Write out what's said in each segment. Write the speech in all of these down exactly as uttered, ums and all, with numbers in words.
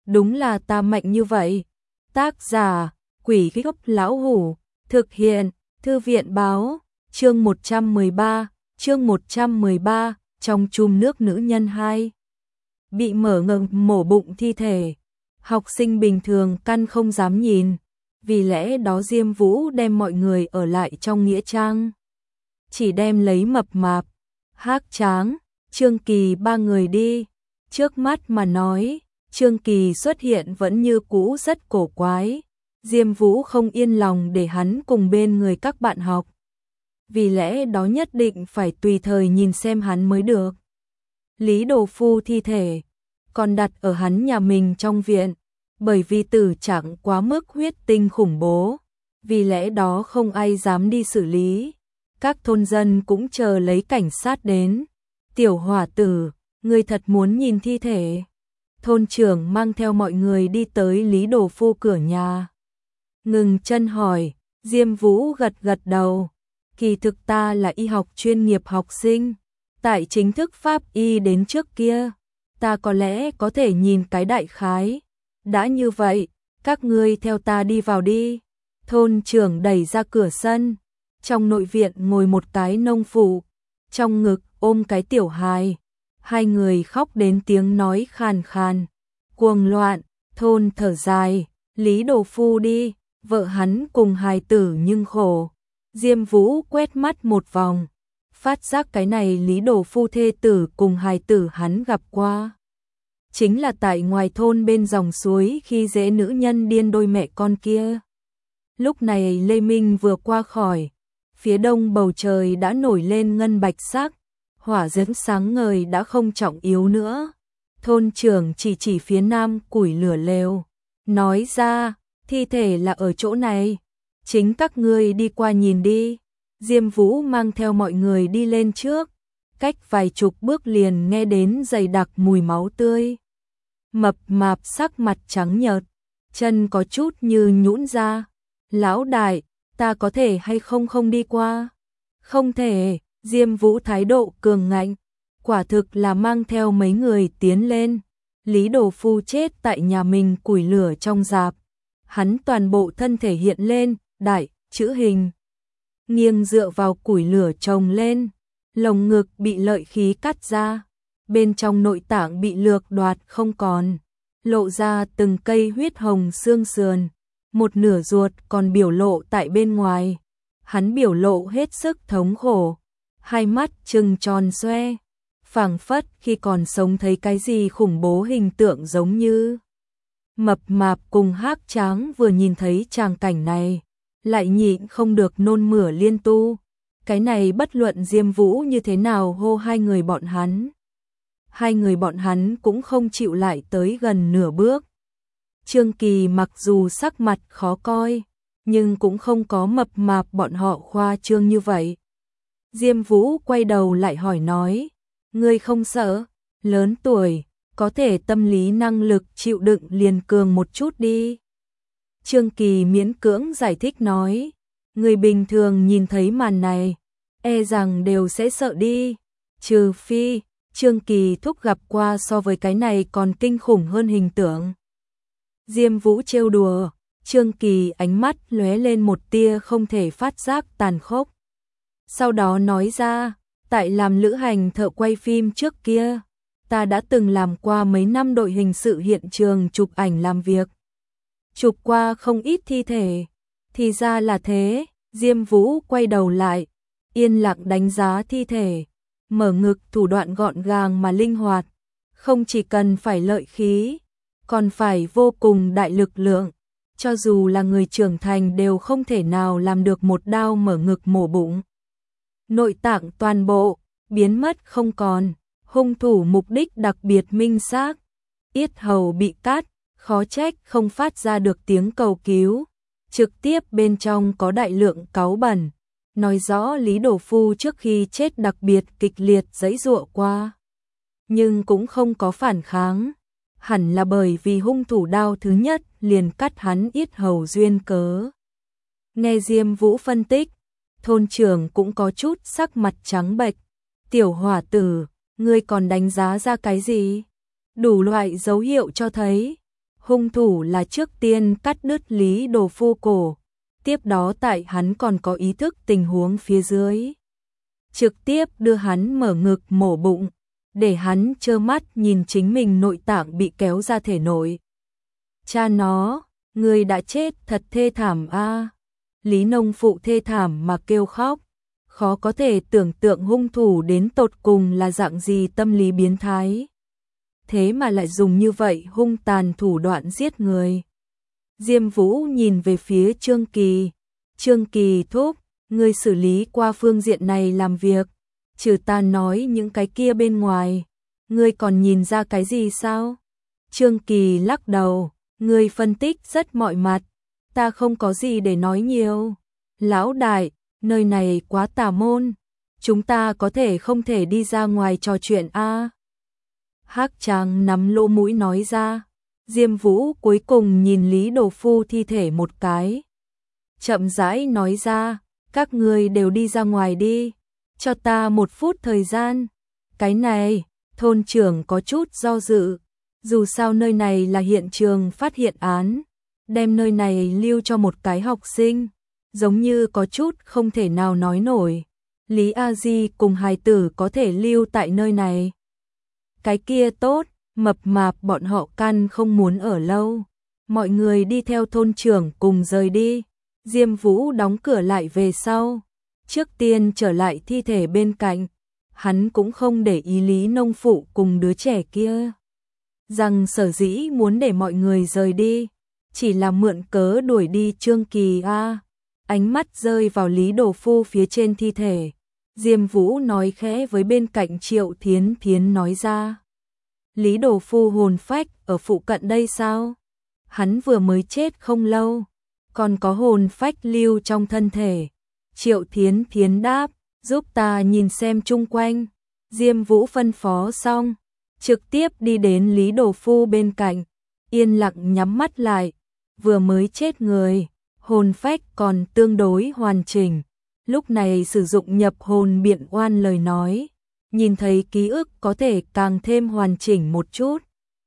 đúng là ta mạnh như vậy. Tác giả, Quỷ Gốc Lão Hủ, thực hiện, Thư viện Báo, chương một trăm mười ba, chương một trăm mười ba, trong chum nước nữ nhân hai. Bị mở ngực mổ bụng thi thể, học sinh bình thường căn không dám nhìn, vì lẽ đó Diêm Vũ đem mọi người ở lại trong nghĩa trang. Chỉ đem lấy mập mạp, Hắc Tráng, Trương Kỳ ba người đi. Trước mắt mà nói, Trương Kỳ xuất hiện vẫn như cũ rất cổ quái. Diêm Vũ không yên lòng để hắn cùng bên người các bạn học. Vì lẽ đó nhất định phải tùy thời nhìn xem hắn mới được. Lý Đồ Phu thi thể còn đặt ở hắn nhà mình trong viện, bởi vì tử trạng quá mức huyết tinh khủng bố, vì lẽ đó không ai dám đi xử lý. Các thôn dân cũng chờ lấy cảnh sát đến. Tiểu Hỏa Tử, ngươi thật muốn nhìn thi thể? Thôn trưởng mang theo mọi người đi tới Lý Đồ Phu cửa nhà. Ngừng chân hỏi, Diêm Vũ gật gật đầu. Kỳ thực ta là y học chuyên nghiệp học sinh, tại chính thức pháp y đến trước kia, ta có lẽ có thể nhìn cái đại khái. Đã như vậy, các ngươi theo ta đi vào đi. Thôn trưởng đẩy ra cửa sân. Trong nội viện ngồi một cái nông phụ, trong ngực ôm cái tiểu hài. Hai người khóc đến tiếng nói khàn khàn, cuồng loạn. Thôn thở dài, Lý Đồ Phu đi, vợ hắn cùng hài tử nhưng khổ. Diêm Vũ quét mắt một vòng, phát giác cái này Lý Đồ Phu thê tử cùng hài tử hắn gặp qua. Chính là tại ngoài thôn bên dòng suối khi dễ nữ nhân điên đôi mẹ con kia. Lúc này Lê Minh vừa qua khỏi, phía đông bầu trời đã nổi lên ngân bạch sắc, hỏa diễm sáng ngời đã không trọng yếu nữa. Thôn trưởng chỉ chỉ phía nam củi lửa lều, nói ra, thi thể là ở chỗ này, chính các ngươi đi qua nhìn đi. Diêm Vũ mang theo mọi người đi lên trước, cách vài chục bước liền nghe đến dày đặc mùi máu tươi. Mập mạp sắc mặt trắng nhợt, chân có chút như nhũn ra. Lão đại, ta có thể hay không không đi qua? Không thể. Diêm Vũ thái độ cường ngạnh, quả thực là mang theo mấy người tiến lên. Lý Đồ Phu chết tại nhà mình củi lửa trong rạp, hắn toàn bộ thân thể hiện lên đại chữ hình, nghiêng dựa vào củi lửa chồng lên, lồng ngực bị lợi khí cắt ra, bên trong nội tạng bị lược đoạt không còn, lộ ra từng cây huyết hồng xương sườn, một nửa ruột còn biểu lộ tại bên ngoài. Hắn biểu lộ hết sức thống khổ, hai mắt trừng tròn xoe, phảng phất khi còn sống thấy cái gì khủng bố hình tượng giống như. Mập mạp cùng Hắc Tráng vừa nhìn thấy tràng cảnh này, lại nhịn không được nôn mửa liên tu. Cái này bất luận Diêm Vũ như thế nào hô hai người bọn hắn, hai người bọn hắn cũng không chịu lại tới gần nửa bước. Trương Kỳ mặc dù sắc mặt khó coi, nhưng cũng không có mập mạp bọn họ khoa trương như vậy. Diêm Vũ quay đầu lại hỏi nói, ngươi không sợ? Lớn tuổi, có thể tâm lý năng lực chịu đựng liền cường một chút đi. Trương Kỳ miễn cưỡng giải thích nói, người bình thường nhìn thấy màn này, e rằng đều sẽ sợ đi. Trừ phi, Trương Kỳ thúc gặp qua so với cái này còn kinh khủng hơn hình tượng. Diêm Vũ trêu đùa, Trương Kỳ ánh mắt lóe lên một tia không thể phát giác tàn khốc. Sau đó nói ra, tại làm lữ hành thợ quay phim trước kia, ta đã từng làm qua mấy năm đội hình sự hiện trường chụp ảnh làm việc. Chụp qua không ít thi thể. Thì ra là thế. Diêm Vũ quay đầu lại, yên lặng đánh giá thi thể, mở ngực thủ đoạn gọn gàng mà linh hoạt, không chỉ cần phải lợi khí, còn phải vô cùng đại lực lượng. Cho dù là người trưởng thành đều không thể nào làm được một đao mở ngực mổ bụng. Nội tạng toàn bộ, biến mất không còn, hung thủ mục đích đặc biệt minh xác, yết hầu bị cắt, khó trách không phát ra được tiếng cầu cứu, trực tiếp bên trong có đại lượng cáu bẩn, nói rõ Lý Đồ Phu trước khi chết đặc biệt kịch liệt giãy giụa qua, nhưng cũng không có phản kháng, hẳn là bởi vì hung thủ đao thứ nhất liền cắt hắn yết hầu duyên cớ. Nghe Diêm Vũ phân tích, thôn trưởng cũng có chút sắc mặt trắng bệch. Tiểu Hỏa Tử, ngươi còn đánh giá ra cái gì? Đủ loại dấu hiệu cho thấy Hung thủ là trước tiên cắt đứt Lý Đồ Phu cổ, tiếp đó tại hắn còn có ý thức tình huống phía dưới, trực tiếp đưa hắn mở ngực mổ bụng, để hắn trơ mắt nhìn chính mình nội tạng bị kéo ra thể nội. Cha nó, người đã chết thật thê thảm a. Lý nông phụ thê thảm mà kêu khóc, khó có thể tưởng tượng hung thủ đến tột cùng là dạng gì tâm lý biến thái. Thế mà lại dùng như vậy hung tàn thủ đoạn giết người. Diêm Vũ nhìn về phía Trương Kỳ. Trương Kỳ thúc, ngươi xử lý qua phương diện này làm việc, trừ ta nói những cái kia bên ngoài, ngươi còn nhìn ra cái gì sao? Trương Kỳ lắc đầu, ngươi phân tích rất mọi mặt, ta không có gì để nói nhiều. Lão đại, nơi này quá tà môn, chúng ta có thể không thể đi ra ngoài trò chuyện a? À? Hắc Tràng nắm lỗ mũi nói ra. Diêm Vũ cuối cùng nhìn Lý Đồ Phu thi thể một cái, chậm rãi nói ra, các ngươi đều đi ra ngoài đi, cho ta một phút thời gian. Cái này, thôn trưởng có chút do dự, dù sao nơi này là hiện trường phát hiện án, đem nơi này lưu cho một cái học sinh, giống như có chút không thể nào nói nổi. Lý A Di cùng hài tử có thể lưu tại nơi này. Cái kia tốt, mập mạp bọn họ căn không muốn ở lâu. Mọi người đi theo thôn trưởng cùng rời đi. Diêm Vũ đóng cửa lại về sau, trước tiên trở lại thi thể bên cạnh. Hắn cũng không để ý Lý nông phụ cùng đứa trẻ kia, rằng sở dĩ muốn để mọi người rời đi, chỉ là mượn cớ đuổi đi Trương Kỳ a. Ánh mắt rơi vào Lý Đồ Phu phía trên thi thể. Diêm Vũ nói khẽ với bên cạnh Triệu Thiến Thiến nói ra. Lý Đồ Phu hồn phách ở phụ cận đây sao? Hắn vừa mới chết không lâu, còn có hồn phách lưu trong thân thể. Triệu Thiến Thiến đáp, giúp ta nhìn xem chung quanh. Diêm Vũ phân phó xong, trực tiếp đi đến Lý Đồ Phu bên cạnh, yên lặng nhắm mắt lại. Vừa mới chết người, hồn phách còn tương đối hoàn chỉnh. Lúc này sử dụng nhập hồn biện oan lời nói, nhìn thấy ký ức có thể càng thêm hoàn chỉnh một chút.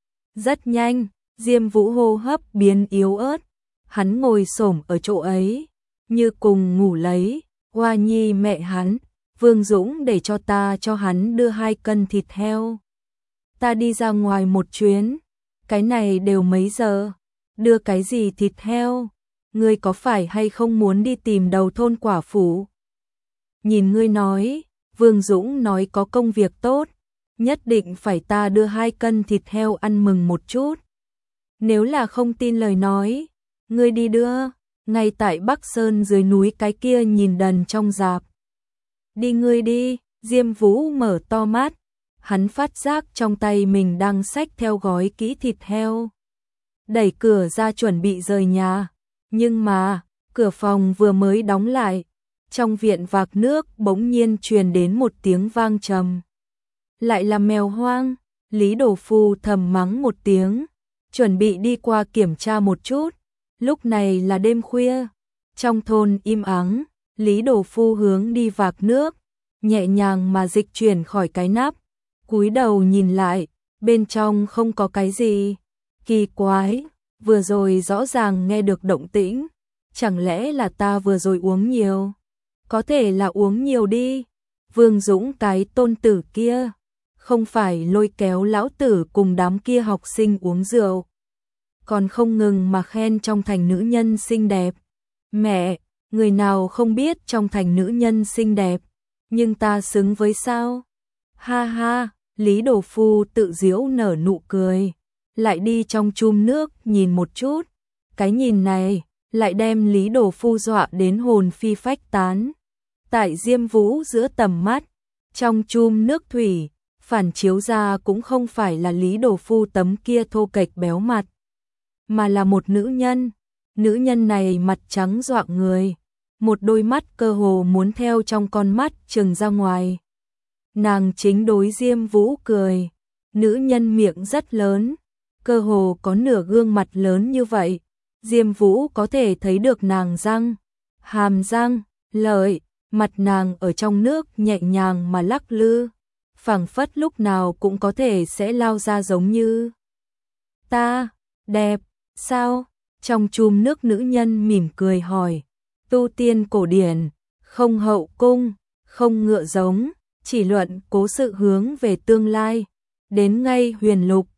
Rất nhanh, Diêm Vũ hô hấp biến yếu ớt, hắn ngồi xổm ở chỗ ấy, như cùng ngủ lấy. Hoa Nhi mẹ hắn, Vương Dũng để cho ta cho hắn đưa hai cân thịt heo. Ta đi ra ngoài một chuyến, cái này đều mấy giờ, đưa cái gì thịt heo? Ngươi có phải hay không muốn đi tìm đầu thôn quả phủ? Nhìn ngươi nói, Vương Dũng nói có công việc tốt, nhất định phải ta đưa hai cân thịt heo ăn mừng một chút. Nếu là không tin lời nói, ngươi đi đưa, ngay tại Bắc Sơn dưới núi cái kia nhìn đần trong rạp. Đi ngươi đi. Diêm Vũ mở to mắt, hắn phát giác trong tay mình đang xách theo gói kỹ thịt heo. Đẩy cửa ra chuẩn bị rời nhà, nhưng mà, cửa phòng vừa mới đóng lại, trong viện vạc nước bỗng nhiên truyền đến một tiếng vang trầm. Lại là mèo hoang. Lý Đồ Phu thầm mắng một tiếng, chuẩn bị đi qua kiểm tra một chút. Lúc này là đêm khuya, trong thôn im ắng. Lý Đồ Phu hướng đi vạc nước, nhẹ nhàng mà dịch chuyển khỏi cái nắp, cúi đầu nhìn lại, bên trong không có cái gì. Kỳ quái, vừa rồi rõ ràng nghe được động tĩnh, chẳng lẽ là ta vừa rồi uống nhiều? Có thể là uống nhiều đi. Vương Dũng cái tôn tử kia, không phải lôi kéo lão tử cùng đám kia học sinh uống rượu, còn không ngừng mà khen trong thành nữ nhân xinh đẹp. Mẹ, người nào không biết trong thành nữ nhân xinh đẹp, nhưng ta xứng với sao? Ha ha, Lý Đồ Phu tự giễu nở nụ cười, lại đi trong chum nước nhìn một chút. Cái nhìn này lại đem Lý Đồ Phu dọa đến hồn phi phách tán. Tại Diêm Vũ giữa tầm mắt, trong chum nước thủy, phản chiếu ra cũng không phải là Lý Đồ Phu tấm kia thô kệch béo mặt, mà là một nữ nhân. Nữ nhân này mặt trắng dọa người, một đôi mắt cơ hồ muốn theo trong con mắt trừng ra ngoài. Nàng chính đối Diêm Vũ cười. Nữ nhân miệng rất lớn, cơ hồ có nửa gương mặt lớn như vậy. Diêm Vũ có thể thấy được nàng răng, hàm răng, lợi, mặt nàng ở trong nước nhẹ nhàng mà lắc lư, phảng phất lúc nào cũng có thể sẽ lao ra giống như. Ta, đẹp, Sao? Trong chùm nước nữ nhân mỉm cười hỏi. Tu tiên cổ điển, không hậu cung, không ngựa giống, chỉ luận cố sự hướng về tương lai. Đến ngay huyền lục,